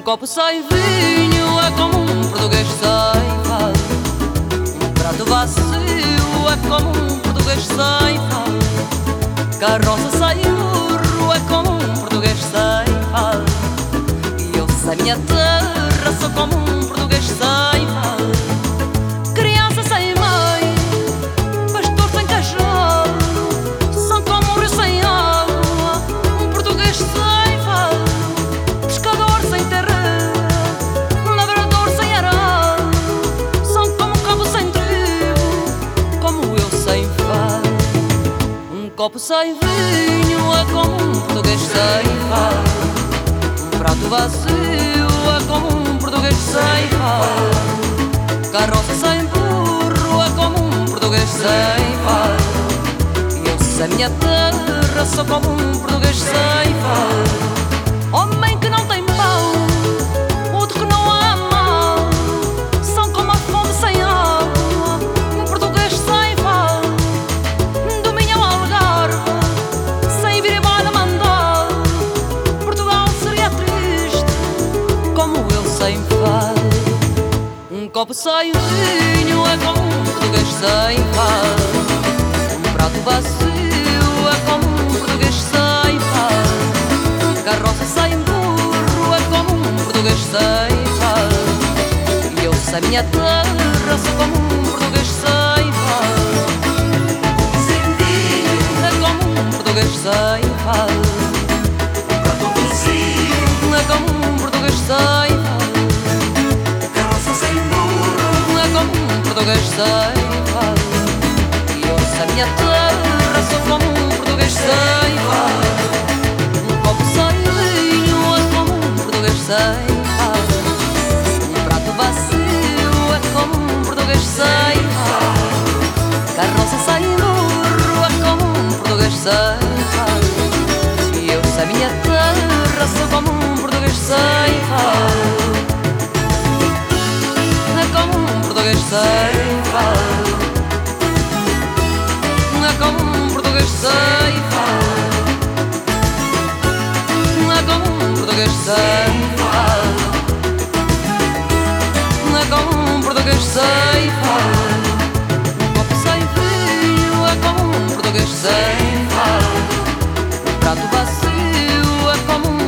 copo sem vinho é como um português sem fado. Um prato vazio é como um português sem fado. Carroça sem burro é como um português sem fado. E eu sem minha terra sou como um português sem fado. Criança sem mãe, pastor sem cajado, são como um rio sem água, um português sem fado. Pescador sem terra, lavrador sem arado, são como um cabo sem trigo, como eu sem fado. Um copo sem vinho é como um português sem fado. Um prato vazio é como um português sem fado. Carroça sem burro é como um português sem fado. E eu sem minha terra sou como um português sem fado. Homem que não tem pão, outro que não ama, são como a fonte sem água, um português sem fado. Do Minho ao Algarve, sem vir embora mandado, Portugal seria triste, como eu sem fado. Um copo sem vinho é como um português sem fado. Um prato vazio é como um português sem fado. Carroça sem burro é como um português sem fado. E eu sem minha terra sou como um português sem fado. Sem vinho é como um português sem fado. Um prato vazio É como um português sem fado. Português sem fado. E eu sem minha terra sou como um português sem fado. Um copo sem vinho é como um português sem fado. Um prato vazio é como um português sem fado. Carroça sem burro é como um português sem fado. E eu sem minha terra sou como um português sem fado. Português sem fado. É como um português sem fado. É como um português sem fado. É como um português sem fado. Um copo sem vinho é como um português sem fado. Um prato vazio é como um